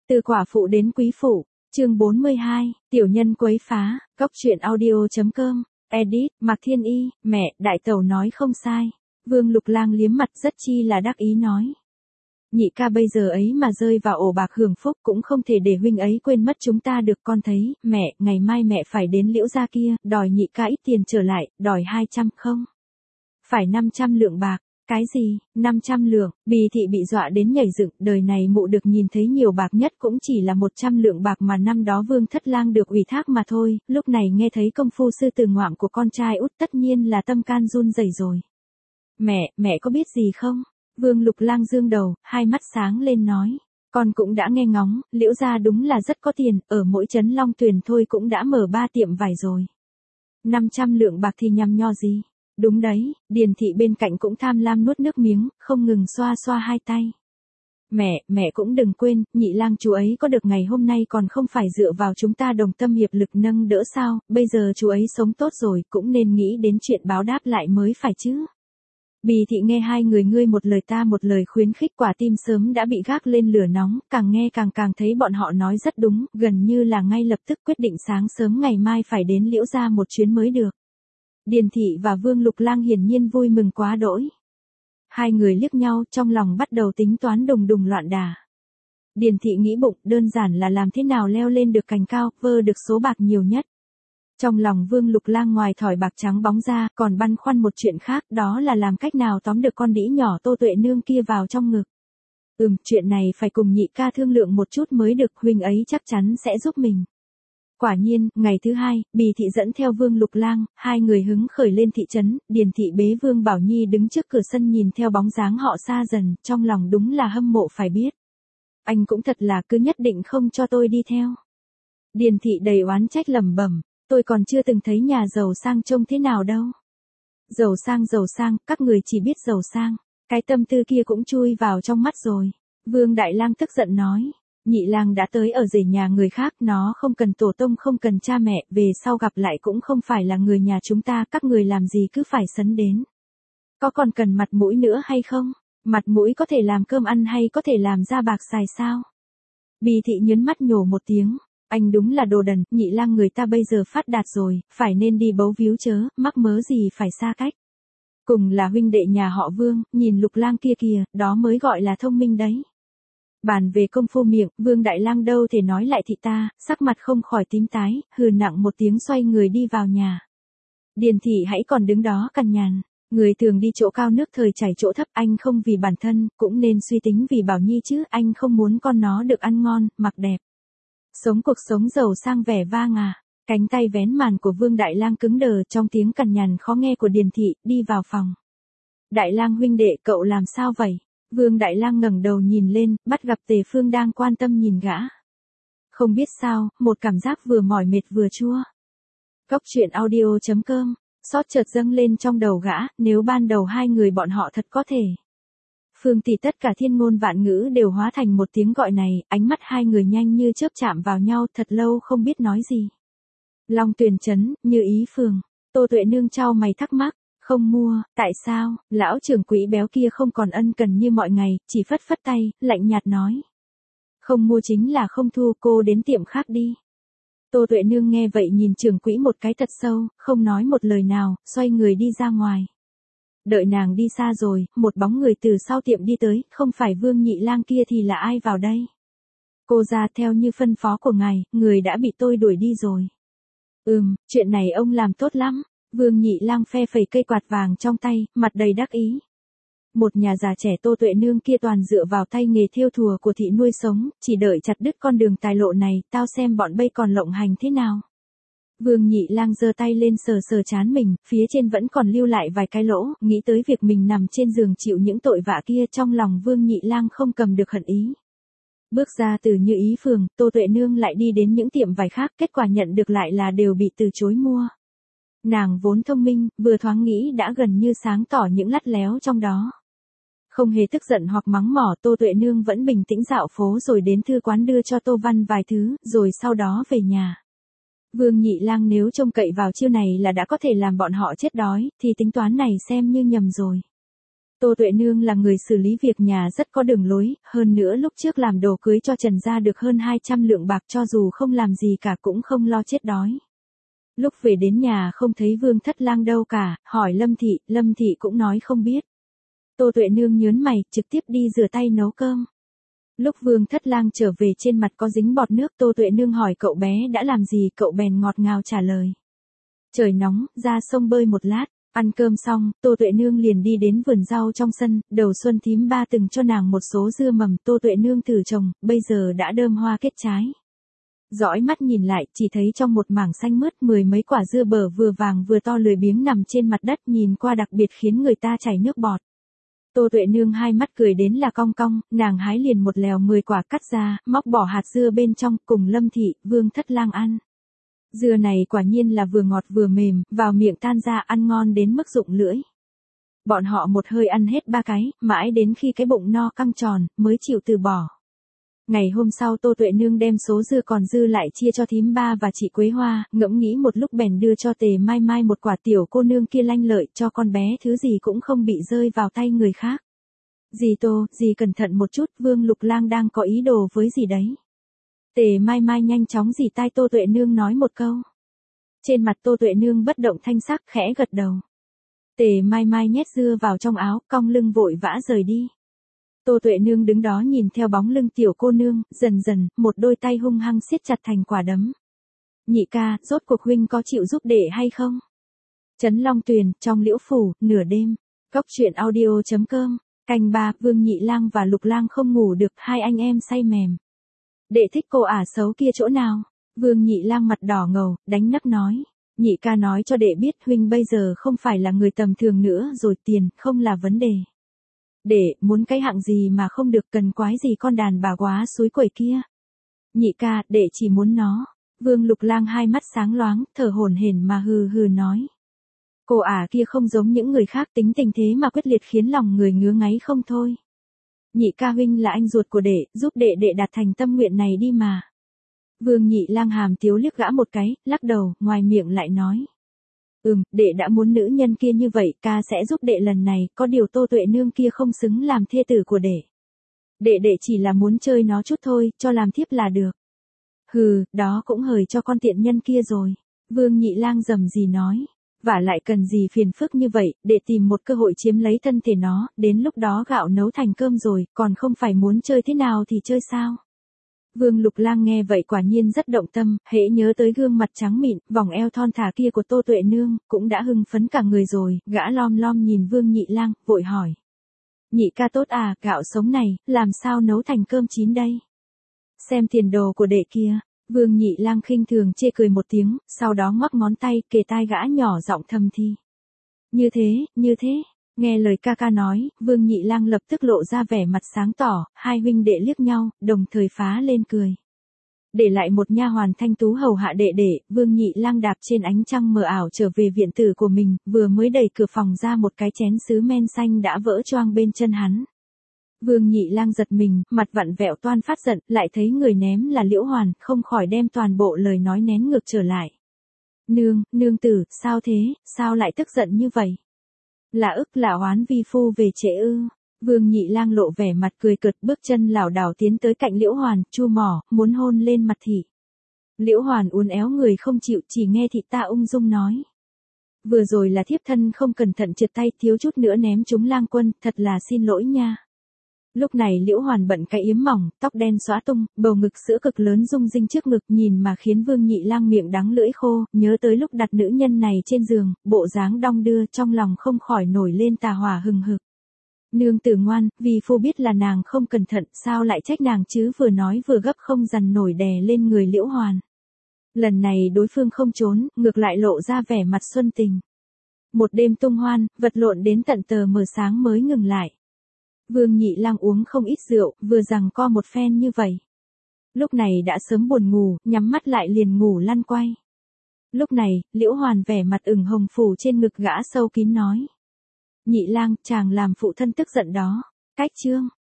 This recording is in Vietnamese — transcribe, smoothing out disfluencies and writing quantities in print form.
Từ quả phụ đến quý phụ, chương 42, tiểu nhân quấy phá, góc truyện audio.com, edit, Mạc Thiên Y, mẹ, đại tẩu nói không sai. Vương Lục Lang liếm mặt rất chi là đắc ý nói. Nhị ca bây giờ ấy mà rơi vào ổ bạc hưởng phúc cũng không thể để huynh ấy quên mất chúng ta được, con thấy, mẹ, ngày mai mẹ phải đến Liễu gia kia, đòi nhị ca ít tiền trở lại, đòi 200 không? Phải 500 lượng bạc. Cái gì, 500 lượng, Bì thị bị dọa đến nhảy dựng, đời này mụ được nhìn thấy nhiều bạc nhất cũng chỉ là 100 lượng bạc mà năm đó Vương Thất Lang được ủy thác mà thôi, lúc này nghe thấy công phu sư từ ngoạm của con trai út tất nhiên là tâm can run rẩy rồi. Mẹ có biết gì không? Vương Lục Lang dương đầu, hai mắt sáng lên nói. Con cũng đã nghe ngóng, Liễu gia đúng là rất có tiền, ở mỗi trấn Long Tuyền thôi cũng đã mở 3 tiệm vải rồi. 500 lượng bạc thì nhằm nho gì? Đúng đấy, Điền thị bên cạnh cũng tham lam nuốt nước miếng, không ngừng xoa xoa hai tay. Mẹ cũng đừng quên, nhị lang chú ấy có được ngày hôm nay còn không phải dựa vào chúng ta đồng tâm hiệp lực nâng đỡ sao, bây giờ chú ấy sống tốt rồi, cũng nên nghĩ đến chuyện báo đáp lại mới phải chứ. Bì thị nghe hai người ngươi một lời ta một lời khuyến khích, quả tim sớm đã bị gác lên lửa nóng, càng nghe càng thấy bọn họ nói rất đúng, gần như là ngay lập tức quyết định sáng sớm ngày mai phải đến Liễu gia một chuyến mới được. Điền thị và Vương Lục Lang hiển nhiên vui mừng quá đỗi. Hai người liếc nhau, trong lòng bắt đầu tính toán đùng đùng loạn đà. Điền thị nghĩ bụng, đơn giản là làm thế nào leo lên được cành cao, vơ được số bạc nhiều nhất. Trong lòng Vương Lục Lang ngoài thỏi bạc trắng bóng ra, còn băn khoăn một chuyện khác, đó là làm cách nào tóm được con đĩ nhỏ Tô Tuệ Nương kia vào trong ngực. Chuyện này phải cùng nhị ca thương lượng một chút mới được, huynh ấy chắc chắn sẽ giúp mình. Quả nhiên, ngày thứ hai, Bì thị dẫn theo Vương Lục Lang, hai người hứng khởi lên thị trấn, Điền thị bế Vương Bảo Nhi đứng trước cửa sân nhìn theo bóng dáng họ xa dần, trong lòng đúng là hâm mộ phải biết. Anh cũng thật là cứ nhất định không cho tôi đi theo. Điền thị đầy oán trách lẩm bẩm, tôi còn chưa từng thấy nhà giàu sang trông thế nào đâu. Giàu sang, các người chỉ biết giàu sang, cái tâm tư kia cũng chui vào trong mắt rồi. Vương Đại Lang tức giận nói. Nhị lang đã tới ở rể nhà người khác, nó không cần tổ tông không cần cha mẹ, về sau gặp lại cũng không phải là người nhà chúng ta, các người làm gì cứ phải sấn đến. Có còn cần mặt mũi nữa hay không? Mặt mũi có thể làm cơm ăn hay có thể làm ra bạc xài sao? Bì thị nhớn mắt nhổ một tiếng, anh đúng là đồ đần, nhị lang người ta bây giờ phát đạt rồi, phải nên đi bấu víu chớ, mắc mớ gì phải xa cách. Cùng là huynh đệ nhà họ Vương, nhìn Lục Lang kia kìa, đó mới gọi là thông minh đấy. Bàn về công phu miệng, Vương Đại Lang đâu thể nói lại thị ta, sắc mặt không khỏi tím tái, hừ nặng một tiếng xoay người đi vào nhà. Điền thị hãy còn đứng đó cằn nhằn, người thường đi chỗ cao nước thời chảy chỗ thấp, anh không vì bản thân, cũng nên suy tính vì Bảo Nhi chứ, anh không muốn con nó được ăn ngon, mặc đẹp. Sống cuộc sống giàu sang vẻ vang à. Cánh tay vén màn của Vương Đại Lang cứng đờ trong tiếng cằn nhằn khó nghe của Điền thị, đi vào phòng. Đại Lang huynh đệ, cậu làm sao vậy? Vương Đại Lang ngẩng đầu nhìn lên, bắt gặp Tề Phương đang quan tâm nhìn gã. Không biết sao, một cảm giác vừa mỏi mệt vừa chua. Góc truyện audio.com, xót chợt dâng lên trong đầu gã, nếu ban đầu hai người bọn họ thật có thể. Phương tỷ tất cả thiên ngôn vạn ngữ đều hóa thành một tiếng gọi này, ánh mắt hai người nhanh như chớp chạm vào nhau, thật lâu không biết nói gì. Long Tuyền trấn, Như Ý phường, Tô Tuệ Nương chau mày thắc mắc. Không mua, tại sao? Lão trưởng quỹ béo kia không còn ân cần như mọi ngày, chỉ phất phất tay, lạnh nhạt nói. Không mua chính là không thu, cô đến tiệm khác đi. Tô Tuệ Nương nghe vậy nhìn trưởng quỹ một cái thật sâu, không nói một lời nào, xoay người đi ra ngoài. Đợi nàng đi xa rồi, một bóng người từ sau tiệm đi tới, không phải Vương Nhị Lang kia thì là ai vào đây? Cô ra theo như phân phó của ngài, người đã bị tôi đuổi đi rồi. Chuyện này ông làm tốt lắm. Vương Nhị Lang phe phẩy cây quạt vàng trong tay, mặt đầy đắc ý. Một nhà già trẻ Tô Tuệ Nương kia toàn dựa vào tay nghề thêu thùa của thị nuôi sống, chỉ đợi chặt đứt con đường tài lộ này, tao xem bọn bây còn lộng hành thế nào. Vương Nhị Lang giơ tay lên sờ trán mình, phía trên vẫn còn lưu lại vài cái lỗ, nghĩ tới việc mình nằm trên giường chịu những tội vạ kia, trong lòng Vương Nhị Lang không cầm được hận ý. Bước ra từ Như Ý phường, Tô Tuệ Nương lại đi đến những tiệm vải khác, kết quả nhận được lại là đều bị từ chối mua. Nàng vốn thông minh, vừa thoáng nghĩ đã gần như sáng tỏ những lắt léo trong đó. Không hề tức giận hoặc mắng mỏ, Tô Tuệ Nương vẫn bình tĩnh dạo phố rồi đến thư quán đưa cho Tô Văn vài thứ, rồi sau đó về nhà. Vương Nhị Lang nếu trông cậy vào chiêu này là đã có thể làm bọn họ chết đói, thì tính toán này xem như nhầm rồi. Tô Tuệ Nương là người xử lý việc nhà rất có đường lối, hơn nữa lúc trước làm đồ cưới cho Trần gia được hơn 200 lượng bạc, cho dù không làm gì cả cũng không lo chết đói. Lúc về đến nhà không thấy Vương Thất Lang đâu cả, hỏi Lâm Thị cũng nói không biết. Tô Tuệ Nương nhớn mày, trực tiếp đi rửa tay nấu cơm. Lúc Vương Thất Lang trở về trên mặt có dính bọt nước, Tô Tuệ Nương hỏi cậu bé đã làm gì, cậu bèn ngọt ngào trả lời. Trời nóng, ra sông bơi một lát. Ăn cơm xong, Tô Tuệ Nương liền đi đến vườn rau trong sân, đầu xuân thím ba từng cho nàng một số dưa mầm, Tô Tuệ Nương thử trồng, bây giờ đã đơm hoa kết trái. Dõi mắt nhìn lại, chỉ thấy trong một mảng xanh mướt 10 mấy quả dưa bở vừa vàng vừa to lười biếng nằm trên mặt đất, nhìn qua đặc biệt khiến người ta chảy nước bọt. Tô Tuệ Nương hai mắt cười đến là cong cong, nàng hái liền một lèo 10 quả cắt ra, móc bỏ hạt dưa bên trong, cùng Lâm Thị, Vương Thất Lang ăn. Dưa này quả nhiên là vừa ngọt vừa mềm, vào miệng tan ra, ăn ngon đến mức rụng lưỡi. Bọn họ một hơi ăn hết 3 cái, mãi đến khi cái bụng no căng tròn, mới chịu từ bỏ. Ngày hôm sau Tô Tuệ Nương đem số dưa còn dư lại chia cho thím ba và chị Quế Hoa, ngẫm nghĩ một lúc bèn đưa cho Tề Mai Mai một quả, tiểu cô nương kia lanh lợi, cho con bé thứ gì cũng không bị rơi vào tay người khác. Dì Tô, dì cẩn thận một chút, Vương Lục Lang đang có ý đồ với dì đấy. Tề Mai Mai nhanh chóng dì tai Tô Tuệ Nương nói một câu. Trên mặt Tô Tuệ Nương bất động thanh sắc, khẽ gật đầu. Tề Mai Mai nhét dưa vào trong áo, cong lưng vội vã rời đi. Tô Tuệ Nương đứng đó nhìn theo bóng lưng tiểu cô nương, dần dần, một đôi tay hung hăng siết chặt thành quả đấm. Nhị ca, rốt cuộc huynh có chịu giúp đệ hay không? Trấn Long Tuyền, trong Liễu Phủ, nửa đêm. Cốc truyện audio.com, canh 3, Vương Nhị Lang và Lục Lang không ngủ được, hai anh em say mềm. Đệ thích cô ả xấu kia chỗ nào? Vương Nhị Lang mặt đỏ ngầu, đánh nấc nói. Nhị ca nói cho đệ biết huynh bây giờ không phải là người tầm thường nữa rồi, tiền không là vấn đề. Đệ muốn cái hạng gì mà không được, cần quái gì con đàn bà quá suối quẩy kia. Nhị ca, đệ chỉ muốn nó. Vương Lục Lang hai mắt sáng loáng, thở hổn hển mà hừ hừ nói. Cô ả kia không giống những người khác, tính tình thế mà quyết liệt khiến lòng người ngứa ngáy không thôi. Nhị ca huynh là anh ruột của đệ, giúp đệ đạt thành tâm nguyện này đi mà. Vương Nhị Lang hàm tiếu liếc gã một cái, lắc đầu, ngoài miệng lại nói. Đệ đã muốn nữ nhân kia như vậy, ca sẽ giúp đệ lần này, có điều Tô Tuệ Nương kia không xứng làm thê tử của đệ. Đệ chỉ là muốn chơi nó chút thôi, cho làm thiếp là được. Hừ, đó cũng hời cho con tiện nhân kia rồi. Vương Nhị Lang rầm rì nói. Vả lại cần gì phiền phức như vậy, để tìm một cơ hội chiếm lấy thân thể nó, đến lúc đó gạo nấu thành cơm rồi, còn không phải muốn chơi thế nào thì chơi sao. Vương Lục Lang nghe vậy quả nhiên rất động tâm, hễ nhớ tới gương mặt trắng mịn, vòng eo thon thả kia của Tô Tuệ Nương, cũng đã hưng phấn cả người rồi, gã lom lom nhìn Vương Nhị Lang, vội hỏi. Nhị ca tốt à, gạo sống này, làm sao nấu thành cơm chín đây? Xem tiền đồ của đệ kia. Vương Nhị Lang khinh thường chê cười một tiếng, sau đó ngoắc ngón tay, kề tai gã nhỏ giọng thầm thì. Như thế, nghe lời ca ca nói, Vương Nhị Lang lập tức lộ ra vẻ mặt sáng tỏ, hai huynh đệ liếc nhau, đồng thời phá lên cười. Để lại một nha hoàn thanh tú hầu hạ đệ, Vương Nhị Lang đạp trên ánh trăng mờ ảo trở về viện tử của mình, vừa mới đẩy cửa phòng ra một cái chén sứ men xanh đã vỡ choang bên chân hắn. Vương Nhị Lang giật mình, mặt vặn vẹo toan phát giận, lại thấy người ném là Liễu Hoàn, không khỏi đem toàn bộ lời nói nén ngược trở lại. Nương tử, sao thế, sao lại tức giận như vậy? Là ức là oán vi phu về trễ ư? Vương Nhị Lang lộ vẻ mặt cười cợt, bước chân lảo đảo tiến tới cạnh Liễu Hoàn, chu mỏ, muốn hôn lên mặt thị. Liễu Hoàn uốn éo người không chịu, chỉ nghe thị ta ung dung nói. Vừa rồi là thiếp thân không cẩn thận trượt tay, thiếu chút nữa ném trúng Lang quân, thật là xin lỗi nha. Lúc này Liễu Hoàn bận cái yếm mỏng, tóc đen xõa tung, bầu ngực sữa cực lớn rung rinh trước ngực, nhìn mà khiến Vương Nhị Lang miệng đắng lưỡi khô, nhớ tới lúc đặt nữ nhân này trên giường, bộ dáng đong đưa, trong lòng không khỏi nổi lên tà hỏa hừng hực. Nương tử ngoan, vì phu biết là nàng không cẩn thận, sao lại trách nàng chứ, vừa nói vừa gấp không dằn nổi đè lên người Liễu Hoàn. Lần này đối phương không trốn, ngược lại lộ ra vẻ mặt xuân tình. Một đêm tung hoan, vật lộn đến tận tờ mờ sáng mới ngừng lại. Vương Nhị Lang uống không ít rượu, vừa giằng co một phen như vậy. Lúc này đã sớm buồn ngủ, nhắm mắt lại liền ngủ lăn quay. Lúc này, Liễu Hoàn vẻ mặt ửng hồng phủ trên ngực gã sâu kín nói. Nhị Lang, chàng làm phụ thân tức giận đó. Cách chương.